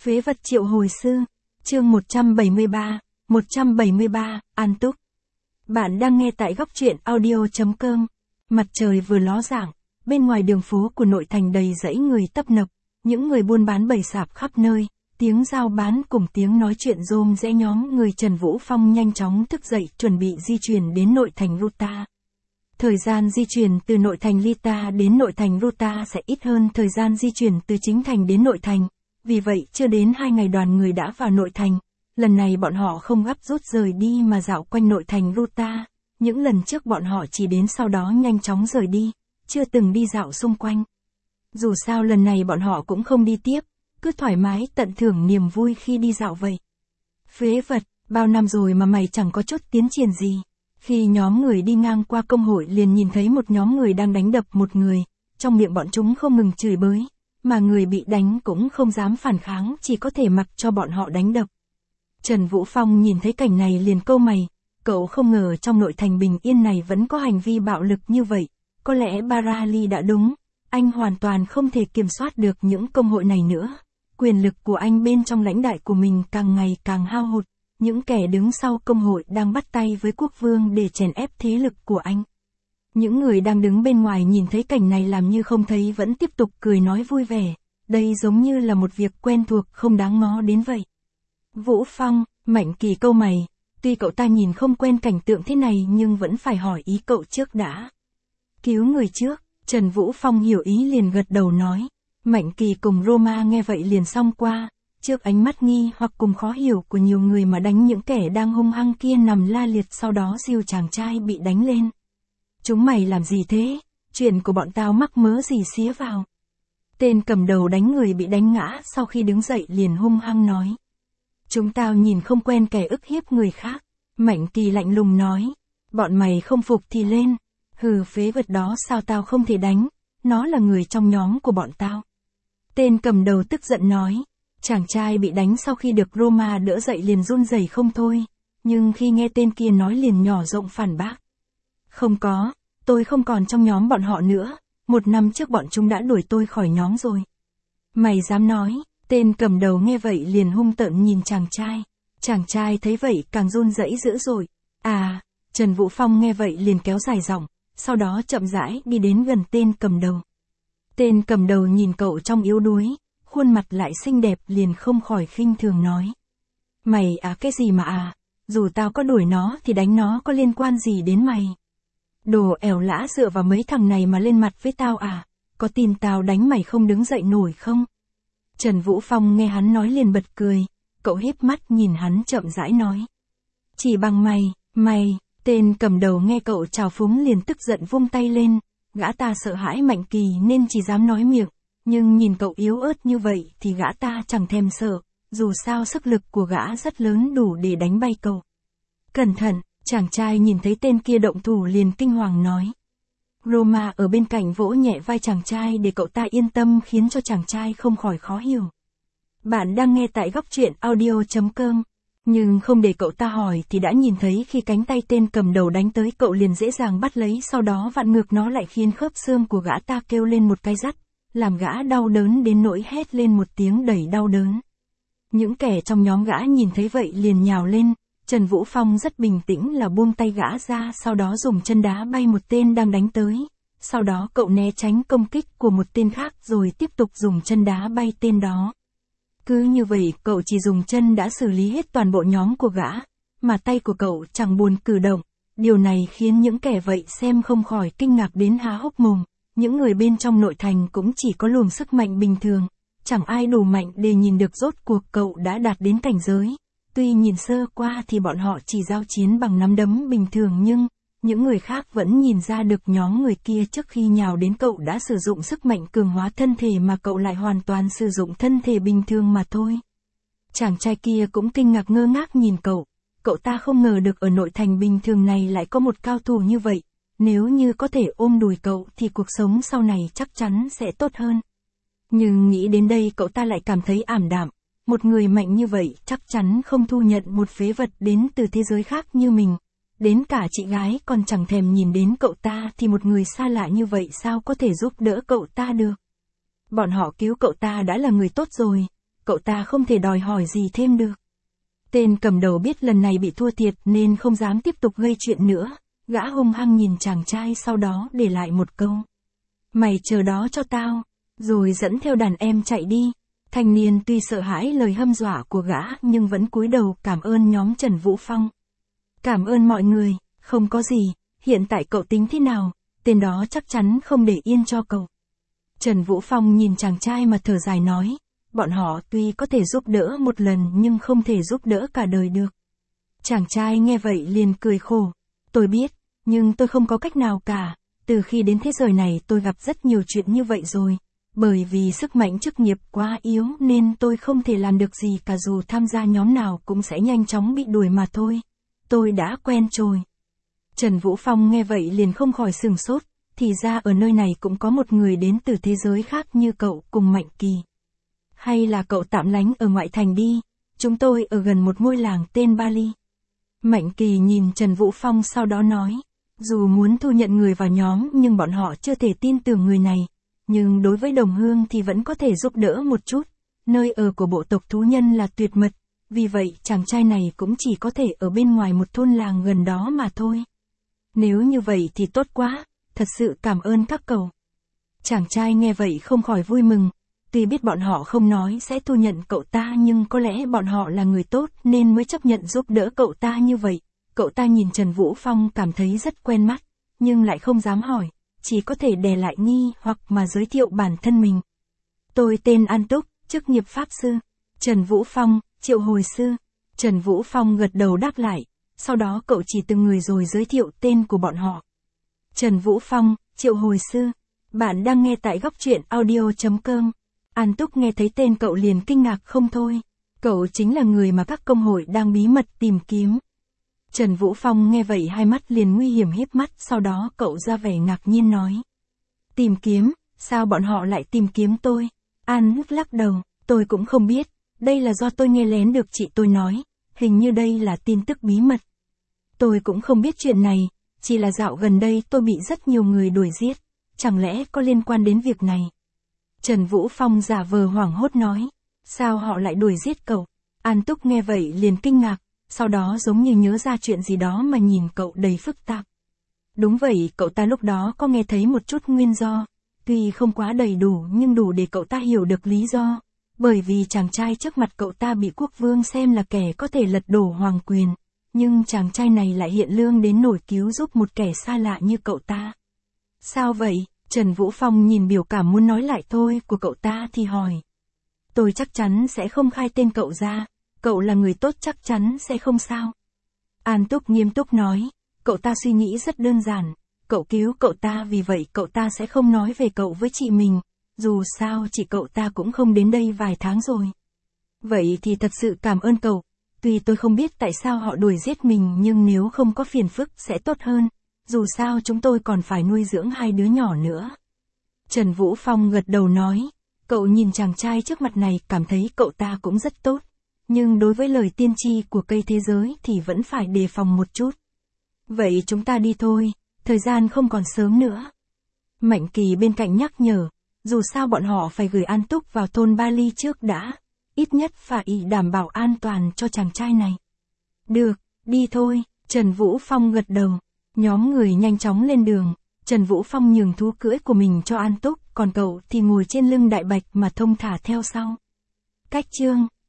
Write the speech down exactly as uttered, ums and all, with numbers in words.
Phế vật triệu hồi sư, chương một trăm bảy mươi ba, một trăm bảy mươi ba, An Túc. Bạn đang nghe tại góc truyện audio.com. Mặt trời vừa ló dạng, bên ngoài đường phố của nội thành đầy dãy người tấp nập, những người buôn bán bày sạp khắp nơi, tiếng giao bán cùng tiếng nói chuyện rôm rẽ nhóm người Trần Vũ Phong nhanh chóng thức dậy chuẩn bị di chuyển đến nội thành Ruta. Thời gian di chuyển từ nội thành Lita đến nội thành Ruta sẽ ít hơn thời gian di chuyển từ chính thành đến nội thành. Vì vậy chưa đến hai ngày đoàn người đã vào nội thành. Lần này bọn họ không gấp rút rời đi mà dạo quanh nội thành Ruta. Những lần trước bọn họ chỉ đến sau đó nhanh chóng rời đi, chưa từng đi dạo xung quanh. Dù sao lần này bọn họ cũng không đi tiếp, cứ thoải mái tận hưởng niềm vui khi đi dạo vậy. Phế vật, bao năm rồi mà mày chẳng có chút tiến triển gì. Khi nhóm người đi ngang qua công hội liền nhìn thấy một nhóm người đang đánh đập một người, trong miệng bọn chúng không ngừng chửi bới, mà người bị đánh cũng không dám phản kháng, chỉ có thể mặc cho bọn họ đánh đập. Trần Vũ Phong nhìn thấy cảnh này liền cau mày, cậu không ngờ trong nội thành bình yên này vẫn có hành vi bạo lực như vậy, có lẽ Barali đã đúng, anh hoàn toàn không thể kiểm soát được những công hội này nữa, quyền lực của anh bên trong lãnh đại của mình càng ngày càng hao hụt. Những kẻ đứng sau công hội đang bắt tay với quốc vương để chèn ép thế lực của anh. Những người đang đứng bên ngoài nhìn thấy cảnh này làm như không thấy vẫn tiếp tục cười nói vui vẻ. Đây giống như là một việc quen thuộc không đáng ngó đến vậy. Vũ Phong, Mạnh Kỳ cau mày. Tuy cậu ta nhìn không quen cảnh tượng thế này nhưng vẫn phải hỏi ý cậu trước đã. Cứu người trước, Trần Vũ Phong hiểu ý liền gật đầu nói. Mạnh Kỳ cùng Roma nghe vậy liền xong qua. Trước ánh mắt nghi hoặc cùng khó hiểu của nhiều người mà đánh những kẻ đang hung hăng kia nằm la liệt sau đó siêu chàng trai bị đánh lên. Chúng mày làm gì thế? Chuyện của bọn tao mắc mớ gì xía vào? Tên cầm đầu đánh người bị đánh ngã sau khi đứng dậy liền hung hăng nói. Chúng tao nhìn không quen kẻ ức hiếp người khác. Mạnh Kỳ lạnh lùng nói. Bọn mày không phục thì lên. Hừ, phế vật đó sao tao không thể đánh? Nó là người trong nhóm của bọn tao. Tên cầm đầu tức giận nói. Chàng trai bị đánh sau khi được Roma đỡ dậy liền run rẩy không thôi, nhưng khi nghe tên kia nói liền nhỏ giọng phản bác. Không có, tôi không còn trong nhóm bọn họ nữa, một năm trước bọn chúng đã đuổi tôi khỏi nhóm rồi. Mày dám nói, tên cầm đầu nghe vậy liền hung tợn nhìn chàng trai, chàng trai thấy vậy càng run rẩy dữ dội. À, Trần Vũ Phong nghe vậy liền kéo dài giọng, sau đó chậm rãi đi đến gần tên cầm đầu. Tên cầm đầu nhìn cậu trong yếu đuối. Khuôn mặt lại xinh đẹp liền không khỏi khinh thường nói. Mày à cái gì mà à, dù tao có đuổi nó thì đánh nó có liên quan gì đến mày. Đồ ẻo lã dựa vào mấy thằng này mà lên mặt với tao à, có tin tao đánh mày không đứng dậy nổi không? Trần Vũ Phong nghe hắn nói liền bật cười, cậu híp mắt nhìn hắn chậm rãi nói. Chỉ bằng mày, mày, tên cầm đầu nghe cậu trào phúng liền tức giận vung tay lên, gã ta sợ hãi Mạnh Kỳ nên chỉ dám nói miệng. Nhưng nhìn cậu yếu ớt như vậy thì gã ta chẳng thèm sợ, dù sao sức lực của gã rất lớn đủ để đánh bay cậu. Cẩn thận, chàng trai nhìn thấy tên kia động thủ liền kinh hoàng nói. Roma ở bên cạnh vỗ nhẹ vai chàng trai để cậu ta yên tâm khiến cho chàng trai không khỏi khó hiểu. Bạn đang nghe tại góc truyện audio.com, nhưng không để cậu ta hỏi thì đã nhìn thấy khi cánh tay tên cầm đầu đánh tới cậu liền dễ dàng bắt lấy sau đó vặn ngược nó lại khiến khớp xương của gã ta kêu lên một cái rắt. Làm gã đau đớn đến nỗi hét lên một tiếng đầy đau đớn. Những kẻ trong nhóm gã nhìn thấy vậy liền nhào lên, Trần Vũ Phong rất bình tĩnh là buông tay gã ra sau đó dùng chân đá bay một tên đang đánh tới. Sau đó cậu né tránh công kích của một tên khác rồi tiếp tục dùng chân đá bay tên đó. Cứ như vậy cậu chỉ dùng chân đã xử lý hết toàn bộ nhóm của gã, mà tay của cậu chẳng buồn cử động. Điều này khiến những kẻ vậy xem không khỏi kinh ngạc đến há hốc mồm. Những người bên trong nội thành cũng chỉ có luồng sức mạnh bình thường, chẳng ai đủ mạnh để nhìn được rốt cuộc cậu đã đạt đến cảnh giới. Tuy nhìn sơ qua thì bọn họ chỉ giao chiến bằng nắm đấm bình thường nhưng, những người khác vẫn nhìn ra được nhóm người kia trước khi nhào đến cậu đã sử dụng sức mạnh cường hóa thân thể mà cậu lại hoàn toàn sử dụng thân thể bình thường mà thôi. Chàng trai kia cũng kinh ngạc ngơ ngác nhìn cậu, cậu ta không ngờ được ở nội thành bình thường này lại có một cao thủ như vậy. Nếu như có thể ôm đùi cậu thì cuộc sống sau này chắc chắn sẽ tốt hơn. Nhưng nghĩ đến đây cậu ta lại cảm thấy ảm đạm. Một người mạnh như vậy chắc chắn không thu nhận một phế vật đến từ thế giới khác như mình. Đến cả chị gái còn chẳng thèm nhìn đến cậu ta thì một người xa lạ như vậy sao có thể giúp đỡ cậu ta được. Bọn họ cứu cậu ta đã là người tốt rồi. cậu ta không thể đòi hỏi gì thêm được. Tên cầm đầu biết lần này bị thua thiệt nên không dám tiếp tục gây chuyện nữa, gã hung hăng nhìn chàng trai sau đó để lại một câu. Mày chờ đó cho tao, rồi dẫn theo đàn em chạy đi. Thanh niên tuy sợ hãi lời hăm dọa của gã nhưng vẫn cúi đầu cảm ơn nhóm Trần Vũ Phong. Cảm ơn mọi người, không có gì, hiện tại cậu tính thế nào, tên đó chắc chắn không để yên cho cậu. Trần Vũ Phong nhìn chàng trai mà thở dài nói, bọn họ tuy có thể giúp đỡ một lần nhưng không thể giúp đỡ cả đời được. Chàng trai nghe vậy liền cười khổ, tôi biết, nhưng tôi không có cách nào cả, từ khi đến thế giới này tôi gặp rất nhiều chuyện như vậy rồi. Bởi vì sức mạnh chức nghiệp quá yếu nên tôi không thể làm được gì cả, dù tham gia nhóm nào cũng sẽ nhanh chóng bị đuổi mà thôi. Tôi đã quen rồi. Trần Vũ Phong nghe vậy liền không khỏi sửng sốt, thì ra ở nơi này cũng có một người đến từ thế giới khác như cậu cùng Mạnh Kỳ. Hay là cậu tạm lánh ở ngoại thành đi, chúng tôi ở gần một ngôi làng tên Bali. Mạnh Kỳ nhìn Trần Vũ Phong sau đó nói, dù muốn thu nhận người vào nhóm nhưng bọn họ chưa thể tin tưởng người này. Nhưng đối với đồng hương thì vẫn có thể giúp đỡ một chút, nơi ở của bộ tộc thú nhân là tuyệt mật, vì vậy chàng trai này cũng chỉ có thể ở bên ngoài một thôn làng gần đó mà thôi. Nếu như vậy thì tốt quá, thật sự cảm ơn các cậu. Chàng trai nghe vậy không khỏi vui mừng, tuy biết bọn họ không nói sẽ thu nhận cậu ta nhưng có lẽ bọn họ là người tốt nên mới chấp nhận giúp đỡ cậu ta như vậy. Cậu ta nhìn Trần Vũ Phong cảm thấy rất quen mắt, nhưng lại không dám hỏi. Chỉ có thể đè lại nghi hoặc mà giới thiệu bản thân mình. Tôi tên An Túc, chức nghiệp pháp sư. Trần Vũ Phong, triệu hồi sư. Trần Vũ Phong gật đầu đáp lại, sau đó cậu chỉ từng người rồi giới thiệu tên của bọn họ. Trần Vũ Phong, triệu hồi sư. Bạn đang nghe tại góc truyện audio chấm com. An Túc nghe thấy tên cậu liền kinh ngạc không thôi. Cậu chính là người mà các công hội đang bí mật tìm kiếm. Trần Vũ Phong nghe vậy hai mắt liền nguy hiểm híp mắt, sau đó cậu ra vẻ ngạc nhiên nói. Tìm kiếm, sao bọn họ lại tìm kiếm tôi? An Hức lắc đầu, tôi cũng không biết, đây là do tôi nghe lén được chị tôi nói, hình như đây là tin tức bí mật. Tôi cũng không biết chuyện này, chỉ là dạo gần đây tôi bị rất nhiều người đuổi giết, chẳng lẽ có liên quan đến việc này? Trần Vũ Phong giả vờ hoảng hốt nói, sao họ lại đuổi giết cậu? An Túc nghe vậy liền kinh ngạc. Sau đó giống như nhớ ra chuyện gì đó mà nhìn cậu đầy phức tạp. Đúng vậy, cậu ta lúc đó có nghe thấy một chút nguyên do, tuy không quá đầy đủ nhưng đủ để cậu ta hiểu được lý do, bởi vì chàng trai trước mặt cậu ta bị quốc vương xem là kẻ có thể lật đổ hoàng quyền, nhưng chàng trai này lại hiện lương đến nổi cứu giúp một kẻ xa lạ như cậu ta. Sao vậy? Trần Vũ Phong nhìn biểu cảm muốn nói lại thôi của cậu ta thì hỏi. Tôi chắc chắn sẽ không khai tên cậu ra. Cậu là người tốt chắc chắn sẽ không sao. An Túc nghiêm túc nói, cậu ta suy nghĩ rất đơn giản, cậu cứu cậu ta vì vậy cậu ta sẽ không nói về cậu với chị mình, dù sao chị cậu ta cũng không đến đây vài tháng rồi. Vậy thì thật sự cảm ơn cậu, tuy tôi không biết tại sao họ đuổi giết mình nhưng nếu không có phiền phức sẽ tốt hơn, dù sao chúng tôi còn phải nuôi dưỡng hai đứa nhỏ nữa. Trần Vũ Phong gật đầu nói, cậu nhìn chàng trai trước mặt này cảm thấy cậu ta cũng rất tốt. Nhưng đối với lời tiên tri của cây thế giới thì vẫn phải đề phòng một chút. Vậy chúng ta đi thôi, thời gian không còn sớm nữa. Mạnh Kỳ bên cạnh nhắc nhở, dù sao bọn họ phải gửi An Túc vào thôn Bali trước đã, ít nhất phải đảm bảo an toàn cho chàng trai này. Được, đi thôi, Trần Vũ Phong gật đầu, nhóm người nhanh chóng lên đường, Trần Vũ Phong nhường thú cưỡi của mình cho An Túc, còn cậu thì ngồi trên lưng đại bạch mà thông thả theo sau. Cách chương